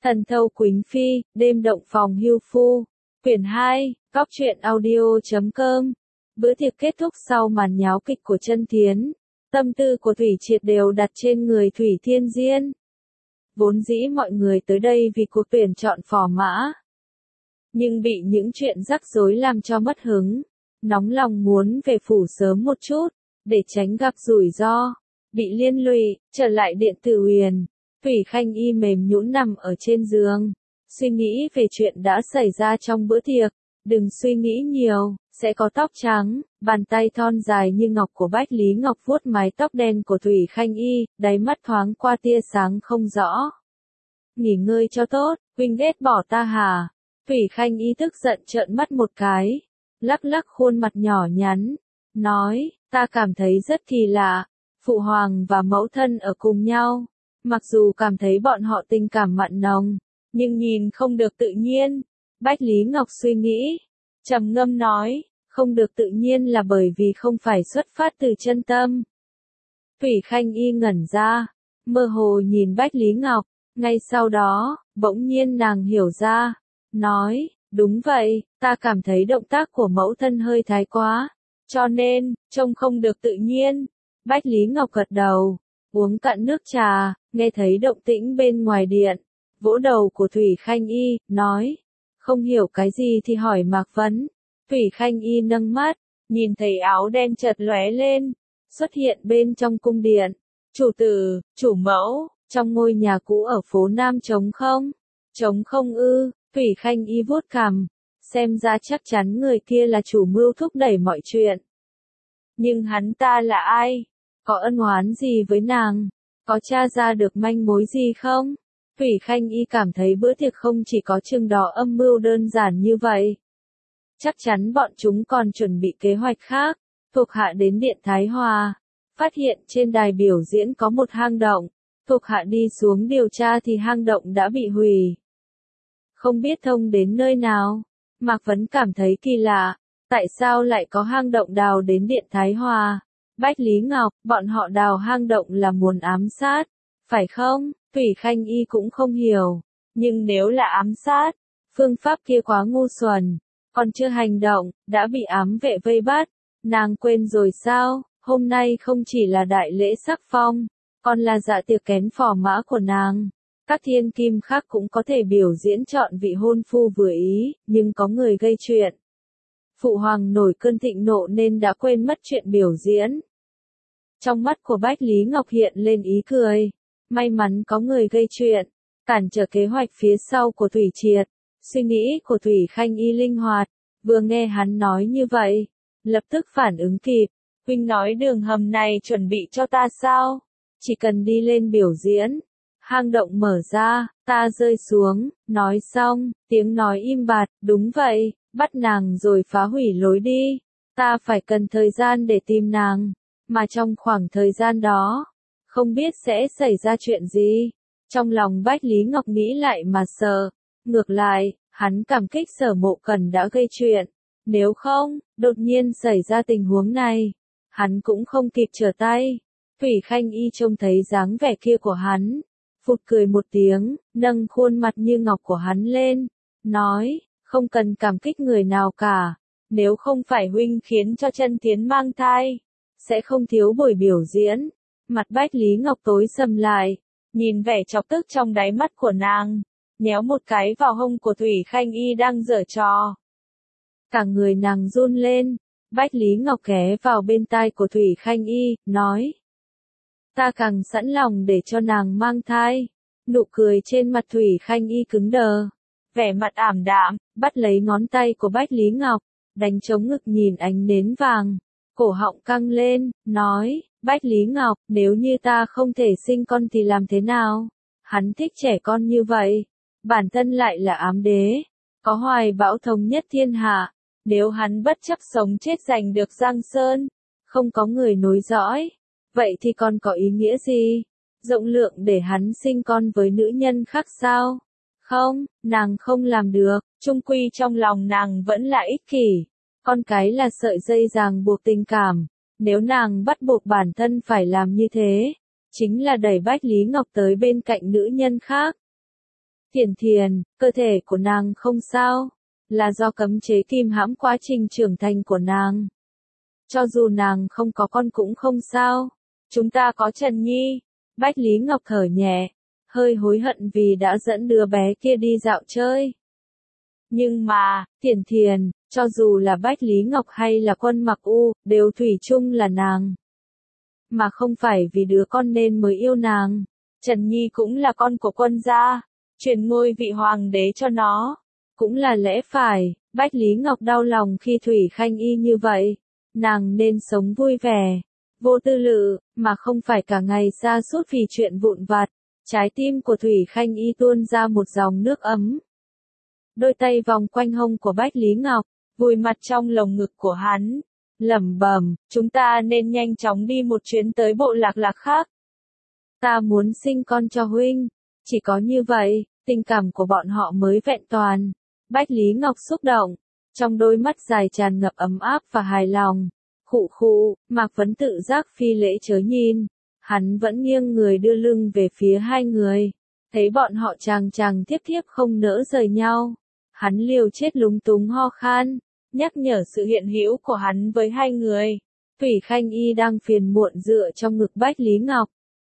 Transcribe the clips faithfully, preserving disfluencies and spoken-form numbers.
Thần thâu Quỳnh Phi, đêm động phòng hưu phu. Quyển hai, góc truyện audio chấm com. Bữa tiệc kết thúc sau màn nháo kịch của Chân Thiến. Tâm tư của Thủy Triệt đều đặt trên người Thủy Thiên Diên. Vốn dĩ mọi người tới đây vì cuộc tuyển chọn phò mã. Nhưng bị những chuyện rắc rối làm cho mất hứng. Nóng lòng muốn về phủ sớm một chút, để tránh gặp rủi ro, bị liên lụy, trở lại điện tử huyền. Thủy Khanh Y mềm nhũn nằm ở trên giường, suy nghĩ về chuyện đã xảy ra trong bữa tiệc. Đừng suy nghĩ nhiều, sẽ có tóc trắng. Bàn tay thon dài như ngọc của Bách Lý Ngọc vuốt mái tóc đen của Thủy Khanh Y, đáy mắt thoáng qua tia sáng không rõ. Nghỉ ngơi cho tốt, huynh ghét bỏ ta hả? Thủy Khanh Y tức giận trợn mắt một cái, lắc lắc khuôn mặt nhỏ nhắn, nói, ta cảm thấy rất kỳ lạ, phụ hoàng và mẫu thân ở cùng nhau. Mặc dù cảm thấy bọn họ tình cảm mặn nồng, nhưng nhìn không được tự nhiên. Bách Lý Ngọc suy nghĩ, trầm ngâm nói, không được tự nhiên là bởi vì không phải xuất phát từ chân tâm. Thủy Khanh Y ngẩn ra, mơ hồ nhìn Bách Lý Ngọc, ngay sau đó, bỗng nhiên nàng hiểu ra, nói, đúng vậy, ta cảm thấy động tác của mẫu thân hơi thái quá, cho nên, trông không được tự nhiên. Bách Lý Ngọc gật đầu, uống cạn nước trà, nghe thấy động tĩnh bên ngoài điện, vỗ đầu của Thủy Khanh Y, nói, không hiểu cái gì thì hỏi Mạc Vấn. Thủy Khanh Y nâng mắt, nhìn thấy áo đen chợt lóe lên, xuất hiện bên trong cung điện. Chủ tử, chủ mẫu, trong ngôi nhà cũ ở phố Nam trống không? Trống không ư? Thủy Khanh Y vuốt cằm, xem ra chắc chắn người kia là chủ mưu thúc đẩy mọi chuyện. Nhưng hắn ta là ai? Có ân oán gì với nàng? Có tra ra được manh mối gì không? Thủy Khanh Y cảm thấy bữa tiệc không chỉ có chừng đó âm mưu đơn giản như vậy. Chắc chắn bọn chúng còn chuẩn bị kế hoạch khác. Thuộc hạ đến điện Thái Hòa, phát hiện trên đài biểu diễn có một hang động. Thuộc hạ đi xuống điều tra thì hang động đã bị hủy. Không biết thông đến nơi nào. Mạc Vấn cảm thấy kỳ lạ, tại sao lại có hang động đào đến điện Thái Hòa? Bách Lý Ngọc, bọn họ đào hang động là muốn ám sát, phải không? Thủy Khanh Y cũng không hiểu, nhưng nếu là ám sát, phương pháp kia quá ngu xuẩn, còn chưa hành động, đã bị ám vệ vây bắt, nàng quên rồi sao? Hôm nay không chỉ là đại lễ sắc phong, còn là dạ tiệc kén phò mã của nàng. Các thiên kim khác cũng có thể biểu diễn chọn vị hôn phu vừa ý, nhưng có người gây chuyện. Phụ hoàng nổi cơn thịnh nộ nên đã quên mất chuyện biểu diễn. Trong mắt của Bách Lý Ngọc hiện lên ý cười. May mắn có người gây chuyện, cản trở kế hoạch phía sau của Thủy Triệt. Suy nghĩ của Thủy Khanh Y linh hoạt, vừa nghe hắn nói như vậy, lập tức phản ứng kịp. Huynh nói đường hầm này chuẩn bị cho ta sao? Chỉ cần đi lên biểu diễn, hang động mở ra, ta rơi xuống, nói xong, tiếng nói im bặt, đúng vậy, bắt nàng rồi phá hủy lối đi. Ta phải cần thời gian để tìm nàng, mà trong khoảng thời gian đó, không biết sẽ xảy ra chuyện gì. Trong lòng Bách Lý Ngọc nghĩ lại mà sợ. Ngược lại, hắn cảm kích Sở Mộ Cần đã gây chuyện. Nếu không, đột nhiên xảy ra tình huống này, hắn cũng không kịp trở tay. Thủy Khanh Y trông thấy dáng vẻ kia của hắn, phụt cười một tiếng, nâng khuôn mặt như ngọc của hắn lên, nói, không cần cảm kích người nào cả. Nếu không phải huynh khiến cho Chân Thiến mang thai, sẽ không thiếu buổi biểu diễn. Mặt Bách Lý Ngọc tối sầm lại, nhìn vẻ chọc tức trong đáy mắt của nàng, nhéo một cái vào hông của Thủy Khanh Y đang giở trò. Cả người nàng run lên, Bách Lý Ngọc ghé vào bên tai của Thủy Khanh Y, nói. Ta càng sẵn lòng để cho nàng mang thai. Nụ cười trên mặt Thủy Khanh Y cứng đờ, vẻ mặt ảm đạm, bắt lấy ngón tay của Bách Lý Ngọc, đánh trống ngực nhìn ánh nến vàng. Cổ họng căng lên, nói, Bách Lý Ngọc, nếu như ta không thể sinh con thì làm thế nào? Hắn thích trẻ con như vậy, bản thân lại là ám đế, có hoài bão thống nhất thiên hạ, nếu hắn bất chấp sống chết giành được Giang Sơn, không có người nối dõi, vậy thì còn có ý nghĩa gì? Rộng lượng để hắn sinh con với nữ nhân khác sao? Không, nàng không làm được, chung quy trong lòng nàng vẫn là ích kỷ. Con cái là sợi dây ràng buộc tình cảm, nếu nàng bắt buộc bản thân phải làm như thế, chính là đẩy Bách Lý Ngọc tới bên cạnh nữ nhân khác. Thiền Thiền, cơ thể của nàng không sao, là do cấm chế kìm hãm quá trình trưởng thành của nàng. Cho dù nàng không có con cũng không sao. Chúng ta có Trần Nhi. Bách Lý Ngọc thở nhẹ, hơi hối hận vì đã dẫn đứa bé kia đi dạo chơi. Nhưng mà, Thiền Thiền, cho dù là Bách Lý Ngọc hay là Quân Mặc U, đều thủy chung là nàng. Mà không phải vì đứa con nên mới yêu nàng. Trần Nhi cũng là con của Quân gia, truyền ngôi vị hoàng đế cho nó. Cũng là lẽ phải, Bách Lý Ngọc đau lòng khi Thủy Khanh Y như vậy. Nàng nên sống vui vẻ, vô tư lự, mà không phải cả ngày sa sút vì chuyện vụn vặt. Trái tim của Thủy Khanh Y tuôn ra một dòng nước ấm. Đôi tay vòng quanh hông của Bách Lý Ngọc, vùi mặt trong lồng ngực của hắn, lẩm bẩm, chúng ta nên nhanh chóng đi một chuyến tới bộ lạc lạc khác. Ta muốn sinh con cho huynh, chỉ có như vậy, tình cảm của bọn họ mới vẹn toàn. Bách Lý Ngọc xúc động, trong đôi mắt dài tràn ngập ấm áp và hài lòng. Khụ khụ, Mạc Vấn tự giác phi lễ chớ nhìn, hắn vẫn nghiêng người đưa lưng về phía hai người, thấy bọn họ chàng chàng tiếp tiếp không nỡ rời nhau. Hắn liều chết lúng túng ho khan, nhắc nhở sự hiện hữu của hắn với hai người. Thủy Khanh Y đang phiền muộn dựa trong ngực Bách Lý Ngọc.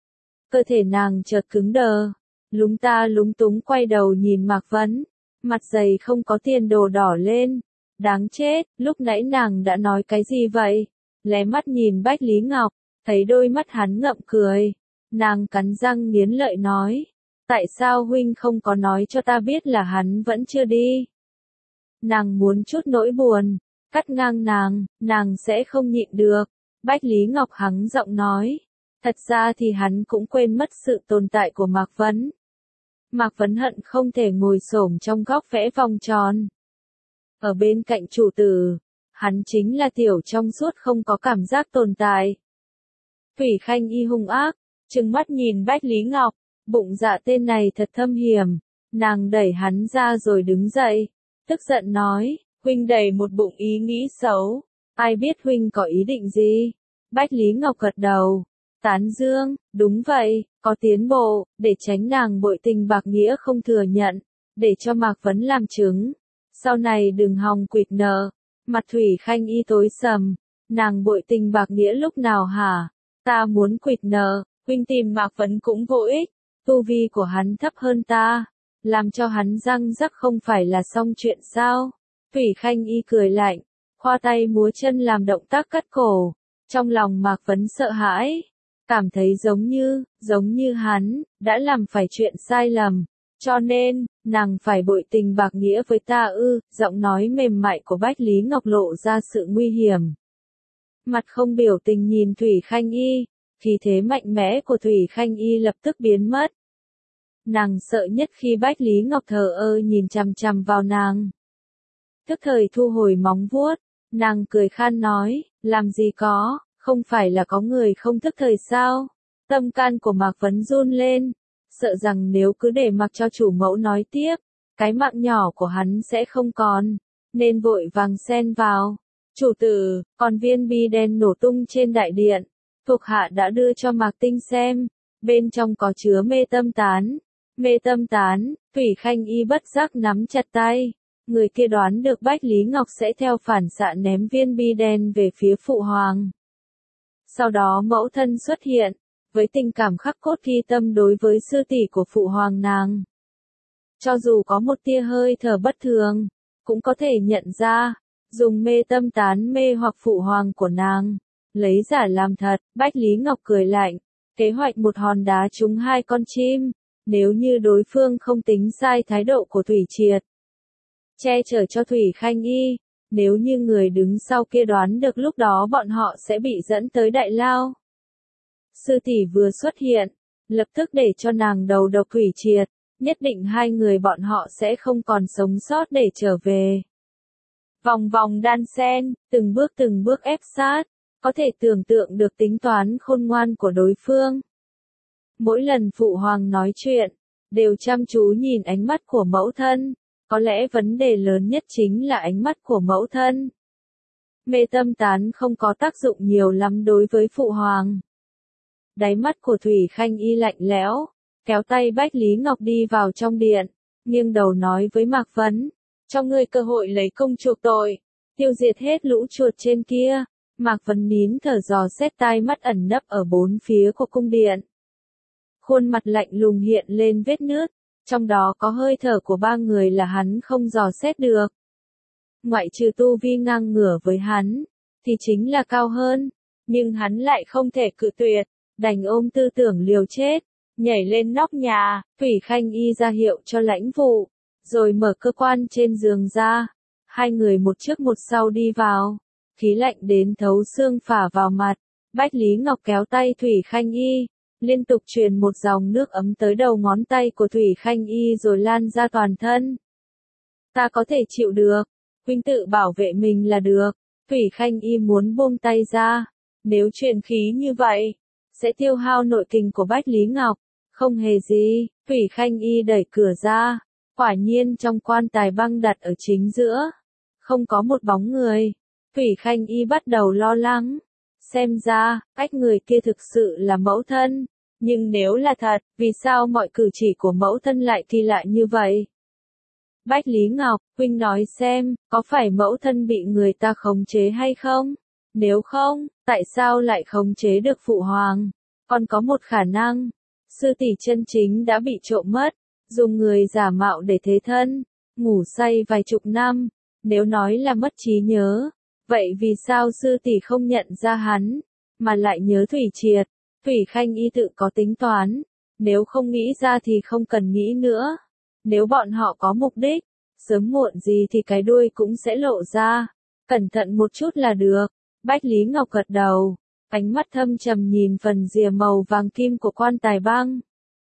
Cơ thể nàng chợt cứng đờ, lúng ta lúng túng quay đầu nhìn Mạc Vấn, mặt dày không có tiền đồ đỏ lên. Đáng chết, lúc nãy nàng đã nói cái gì vậy? Lé mắt nhìn Bách Lý Ngọc, thấy đôi mắt hắn ngậm cười. Nàng cắn răng nghiến lợi nói. Tại sao huynh không có nói cho ta biết là hắn vẫn chưa đi? Nàng muốn chút nỗi buồn, cắt ngang nàng, nàng sẽ không nhịn được. Bách Lý Ngọc hắng giọng nói. Thật ra thì hắn cũng quên mất sự tồn tại của Mạc Vấn. Mạc Vấn hận không thể ngồi xổm trong góc vẽ vòng tròn. Ở bên cạnh chủ tử, hắn chính là tiểu trong suốt không có cảm giác tồn tại. Thủy Khanh Y hung ác, trừng mắt nhìn Bách Lý Ngọc, bụng dạ tên này thật thâm hiểm. Nàng đẩy hắn ra rồi đứng dậy, tức giận nói, huynh đầy một bụng ý nghĩ xấu, ai biết huynh có ý định gì? Bách Lý Ngọc gật đầu, tán dương, đúng vậy, có tiến bộ, để tránh nàng bội tình bạc nghĩa không thừa nhận, để cho Mạc Vấn làm chứng. Sau này đừng hòng quỵt nợ. Mặt Thủy Khanh Y tối sầm, nàng bội tình bạc nghĩa lúc nào hả? Ta muốn quỵt nợ, huynh tìm Mạc Vấn cũng vô ích, tu vi của hắn thấp hơn ta, làm cho hắn răng rắc không phải là xong chuyện sao? Thủy Khanh Y cười lạnh, khoa tay múa chân làm động tác cắt cổ, trong lòng Mạc Vấn sợ hãi, cảm thấy giống như, giống như hắn, đã làm phải chuyện sai lầm. Cho nên, nàng phải bội tình bạc nghĩa với ta ư, giọng nói mềm mại của Bách Lý Ngọc lộ ra sự nguy hiểm. Mặt không biểu tình nhìn Thủy Khanh Y, khí thế mạnh mẽ của Thủy Khanh Y lập tức biến mất. Nàng sợ nhất khi Bách Lý Ngọc thờ ơ nhìn chằm chằm vào nàng. Tức thời thu hồi móng vuốt, nàng cười khan nói, làm gì có, không phải là có người không thức thời sao? Tâm can của Mạc Vấn run lên. Sợ rằng nếu cứ để mặc cho chủ mẫu nói tiếp, cái mạng nhỏ của hắn sẽ không còn, nên vội vàng xen vào. Chủ tử, còn viên bi đen nổ tung trên đại điện, thuộc hạ đã đưa cho Mạc Tinh xem, bên trong có chứa mê tâm tán. Mê tâm tán, Thủy Khanh Y bất giác nắm chặt tay, người kia đoán được Bách Lý Ngọc sẽ theo phản xạ ném viên bi đen về phía phụ hoàng. Sau đó mẫu thân xuất hiện, với tình cảm khắc cốt ghi tâm đối với sư tỷ của phụ hoàng nàng. Cho dù có một tia hơi thở bất thường, cũng có thể nhận ra, dùng mê tâm tán mê hoặc phụ hoàng của nàng, lấy giả làm thật. Bách Lý Ngọc cười lạnh, kế hoạch một hòn đá trúng hai con chim, nếu như đối phương không tính sai thái độ của Thủy Triệt, che chở cho Thủy Khanh Y, nếu như người đứng sau kia đoán được lúc đó bọn họ sẽ bị dẫn tới đại lao. Sư tỷ vừa xuất hiện, lập tức để cho nàng đầu độc Thủy Triệt, nhất định hai người bọn họ sẽ không còn sống sót để trở về. Vòng vòng đan xen, từng bước từng bước ép sát, có thể tưởng tượng được tính toán khôn ngoan của đối phương. Mỗi lần phụ hoàng nói chuyện, đều chăm chú nhìn ánh mắt của mẫu thân, có lẽ vấn đề lớn nhất chính là ánh mắt của mẫu thân. Mê tâm tán không có tác dụng nhiều lắm đối với phụ hoàng. Đáy mắt của Thủy Khanh Y lạnh lẽo, kéo tay Bách Lý Ngọc đi vào trong điện, nghiêng đầu nói với Mạc Vấn, cho ngươi cơ hội lấy công chuộc tội, tiêu diệt hết lũ chuột trên kia. Mạc Vấn nín thở dò xét tai mắt ẩn nấp ở bốn phía của cung điện. Khuôn mặt lạnh lùng hiện lên vết nứt, trong đó có hơi thở của ba người là hắn không dò xét được. Ngoại trừ tu vi ngang ngửa với hắn, thì chính là cao hơn, nhưng hắn lại không thể cự tuyệt, đành ôm tư tưởng liều chết, nhảy lên nóc nhà, Thủy Khanh Y ra hiệu cho Lãnh Vụ, rồi mở cơ quan trên giường ra, hai người một trước một sau đi vào, khí lạnh đến thấu xương phả vào mặt, Bách Lý Ngọc kéo tay Thủy Khanh Y, liên tục truyền một dòng nước ấm tới đầu ngón tay của Thủy Khanh Y rồi lan ra toàn thân. Ta có thể chịu được, huynh tự bảo vệ mình là được. Thủy Khanh Y muốn buông tay ra, nếu truyền khí như vậy, sẽ tiêu hao nội kình của Bách Lý Ngọc, không hề gì. Thủy Khanh Y đẩy cửa ra, quả nhiên trong quan tài băng đặt ở chính giữa, không có một bóng người. Thủy Khanh Y bắt đầu lo lắng, xem ra, cách người kia thực sự là mẫu thân, nhưng nếu là thật, vì sao mọi cử chỉ của mẫu thân lại kỳ lạ như vậy? Bách Lý Ngọc, huynh nói xem, có phải mẫu thân bị người ta khống chế hay không? Nếu không, tại sao lại khống chế được phụ hoàng? Còn có một khả năng, sư tỷ chân chính đã bị trộm mất, dùng người giả mạo để thế thân, ngủ say vài chục năm. Nếu nói là mất trí nhớ, vậy vì sao sư tỷ không nhận ra hắn, mà lại nhớ Thủy Triệt? Thủy Khanh Y tự có tính toán, nếu không nghĩ ra thì không cần nghĩ nữa. Nếu bọn họ có mục đích, sớm muộn gì thì cái đuôi cũng sẽ lộ ra. Cẩn thận một chút là được. Bách Lý Ngọc gật đầu, ánh mắt thâm trầm nhìn phần rìa màu vàng kim của quan tài băng.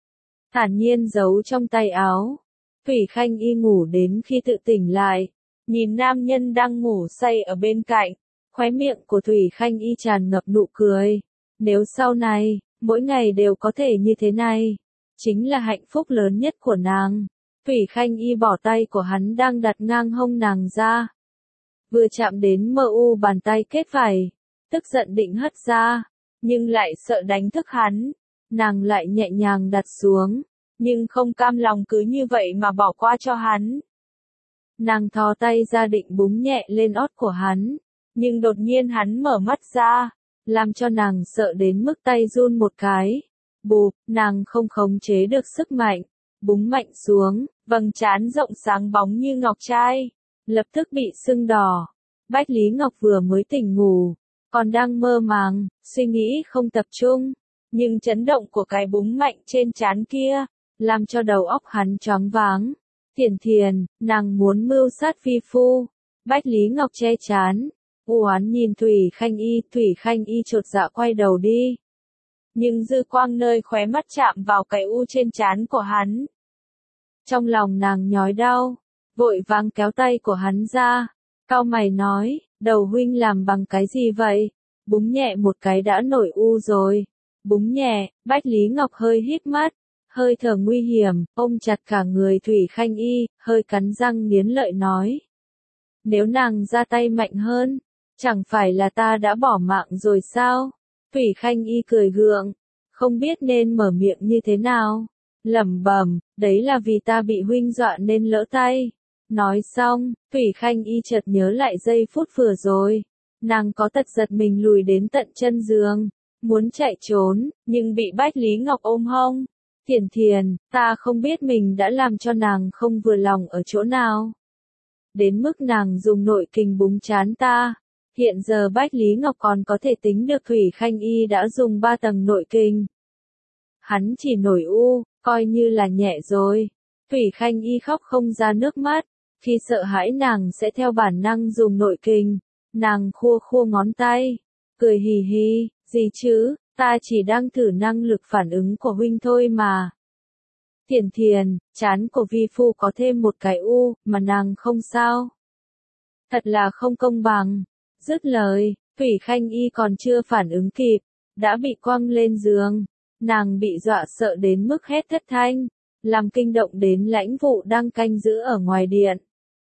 Thản nhiên giấu trong tay áo. Thủy Khanh Y ngủ đến khi tự tỉnh lại, nhìn nam nhân đang ngủ say ở bên cạnh, khóe miệng của Thủy Khanh Y tràn ngập nụ cười. Nếu sau này, mỗi ngày đều có thể như thế này, chính là hạnh phúc lớn nhất của nàng. Thủy Khanh Y bỏ tay của hắn đang đặt ngang hông nàng ra. Vừa chạm đến mờ u bàn tay kết vải, tức giận định hất ra, nhưng lại sợ đánh thức hắn. Nàng lại nhẹ nhàng đặt xuống, nhưng không cam lòng cứ như vậy mà bỏ qua cho hắn. Nàng thò tay ra định búng nhẹ lên ót của hắn, nhưng đột nhiên hắn mở mắt ra, làm cho nàng sợ đến mức tay run một cái. Bụp, nàng không khống chế được sức mạnh, búng mạnh xuống, vầng trán rộng sáng bóng như ngọc trai, lập tức bị sưng đỏ. Bách Lý Ngọc vừa mới tỉnh ngủ, còn đang mơ màng, suy nghĩ không tập trung, nhưng chấn động của cái búng mạnh trên trán kia, làm cho đầu óc hắn choáng váng. Thiền Thiền, nàng muốn mưu sát vi phu. Bách Lý Ngọc che trán, u oán nhìn Thủy Khanh Y, Thủy Khanh Y chột dạ quay đầu đi. Nhưng dư quang nơi khóe mắt chạm vào cái u trên trán của hắn. Trong lòng nàng nhói đau, vội vàng kéo tay của hắn ra, cau mày nói, đầu huynh làm bằng cái gì vậy? Búng nhẹ một cái đã nổi u rồi. Búng nhẹ, Bách Lý Ngọc hơi híp mắt, hơi thở nguy hiểm, ôm chặt cả người Thủy Khanh Y, hơi cắn răng nghiến lợi nói. Nếu nàng ra tay mạnh hơn, chẳng phải là ta đã bỏ mạng rồi sao? Thủy Khanh Y cười gượng, không biết nên mở miệng như thế nào. Lẩm bẩm, đấy là vì ta bị huynh dọa nên lỡ tay. Nói xong, Thủy Khanh Y chợt nhớ lại giây phút vừa rồi. Nàng có tật giật mình lùi đến tận chân giường, muốn chạy trốn, nhưng bị Bách Lý Ngọc ôm hông. Thiền Thiền, ta không biết mình đã làm cho nàng không vừa lòng ở chỗ nào. Đến mức nàng dùng nội kình búng chán ta. Hiện giờ Bách Lý Ngọc còn có thể tính được Thủy Khanh Y đã dùng ba tầng nội kình. Hắn chỉ nổi u, coi như là nhẹ rồi. Thủy Khanh Y khóc không ra nước mắt, khi sợ hãi nàng sẽ theo bản năng dùng nội kình. Nàng khua khua ngón tay, cười hì hì, gì chứ, ta chỉ đang thử năng lực phản ứng của huynh thôi mà. Thiền Thiền, trán của vi phu có thêm một cái u, mà nàng không sao. Thật là không công bằng. Dứt lời, Thủy Khanh Y còn chưa phản ứng kịp, đã bị quăng lên giường. Nàng bị dọa sợ đến mức hét thất thanh, làm kinh động đến Lãnh Vụ đang canh giữ ở ngoài điện.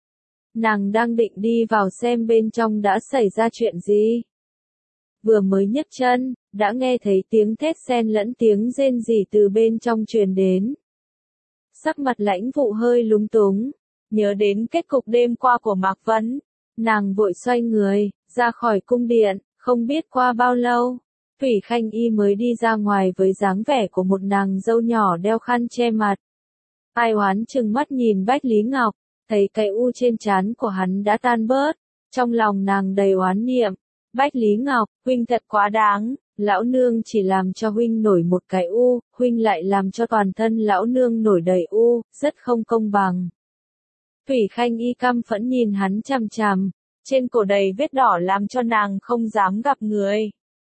Nàng đang định đi vào xem bên trong đã xảy ra chuyện gì. Vừa mới nhấc chân, đã nghe thấy tiếng thét xen lẫn tiếng rên rỉ từ bên trong truyền đến. Sắc mặt Lãnh Vũ hơi lúng túng, nhớ đến kết cục đêm qua của Mạc Vấn, nàng vội xoay người, ra khỏi cung điện, không biết qua bao lâu, Thủy Khanh Y mới đi ra ngoài với dáng vẻ của một nàng dâu nhỏ đeo khăn che mặt. Ai oán trừng mắt nhìn Bách Lý Ngọc, thấy cái u trên trán của hắn đã tan bớt, trong lòng nàng đầy oán niệm. Bách Lý Ngọc, huynh thật quá đáng, lão nương chỉ làm cho huynh nổi một cái u, huynh lại làm cho toàn thân lão nương nổi đầy u, rất không công bằng. Thủy Khanh Y căm phẫn nhìn hắn chằm chằm, trên cổ đầy vết đỏ làm cho nàng không dám gặp người.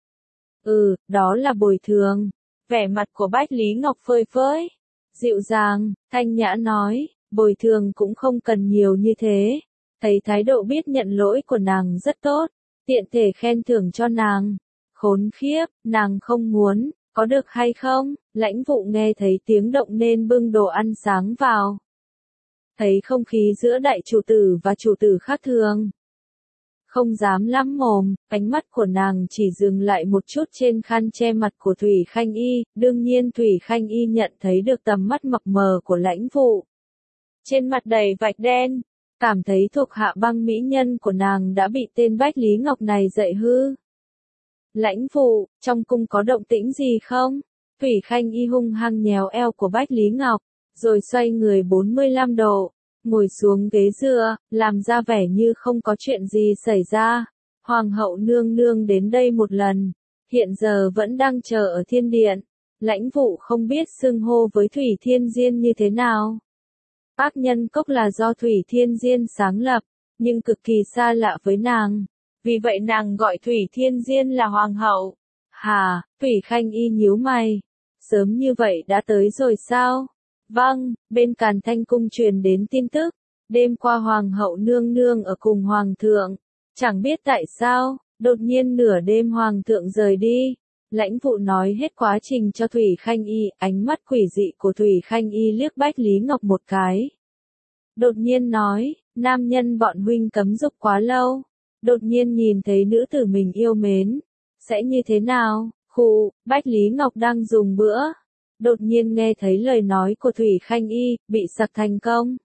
Ừ, đó là bồi thường. Vẻ mặt của Bách Lý Ngọc phơi phới, dịu dàng, thanh nhã nói, bồi thường cũng không cần nhiều như thế. Thấy thái độ biết nhận lỗi của nàng rất tốt, tiện thể khen thưởng cho nàng. Khốn khiếp, nàng không muốn, có được hay không? Lãnh Vũ nghe thấy tiếng động nên bưng đồ ăn sáng vào. Thấy không khí giữa đại chủ tử và chủ tử khác thường. Không dám lắm mồm, ánh mắt của nàng chỉ dừng lại một chút trên khăn che mặt của Thủy Khanh Y, đương nhiên Thủy Khanh Y nhận thấy được tầm mắt mập mờ của Lãnh Vũ. Trên mặt đầy vạch đen, cảm thấy thuộc hạ băng mỹ nhân của nàng đã bị tên Bách Lý Ngọc này dạy hư. Lãnh Vũ, trong cung có động tĩnh gì không? Thủy Khanh Y hung hăng nhéo eo của Bách Lý Ngọc, rồi xoay người bốn mươi lăm độ, ngồi xuống ghế dựa, làm ra vẻ như không có chuyện gì xảy ra. Hoàng hậu nương nương đến đây một lần, hiện giờ vẫn đang chờ ở thiên điện. Lãnh Vũ không biết xưng hô với Thủy Thiên Diên như thế nào. Ác Nhân Cốc là do Thủy Thiên Diên sáng lập, nhưng cực kỳ xa lạ với nàng. Vì vậy nàng gọi Thủy Thiên Diên là hoàng hậu. Hà, Thủy Khanh Y nhíu mày. Sớm như vậy đã tới rồi sao? Vâng, bên Càn Thanh cung truyền đến tin tức. Đêm qua hoàng hậu nương nương ở cùng hoàng thượng. Chẳng biết tại sao, đột nhiên nửa đêm hoàng thượng rời đi. Lãnh Vũ nói hết quá trình cho Thủy Khanh Y, ánh mắt quỷ dị của Thủy Khanh Y liếc Bách Lý Ngọc một cái. Đột nhiên nói, nam nhân bọn huynh cấm dục quá lâu. Đột nhiên nhìn thấy nữ tử mình yêu mến. Sẽ như thế nào? Khụ, Bách Lý Ngọc đang dùng bữa. Đột nhiên nghe thấy lời nói của Thủy Khanh Y, bị sặc thành công.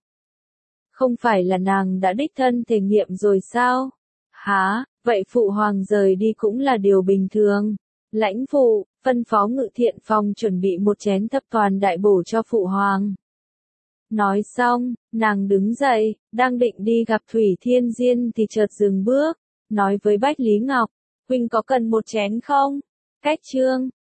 Không phải là nàng đã đích thân thể nghiệm rồi sao? Hả, vậy phụ hoàng rời đi cũng là điều bình thường. Lãnh Vũ, phân phó Ngự Thiện Phòng chuẩn bị một chén thập toàn đại bổ cho phụ hoàng. Nói xong, nàng đứng dậy, đang định đi gặp Thủy Thiên Diên thì chợt dừng bước, nói với Bách Lý Ngọc, huynh có cần một chén không? Cách chương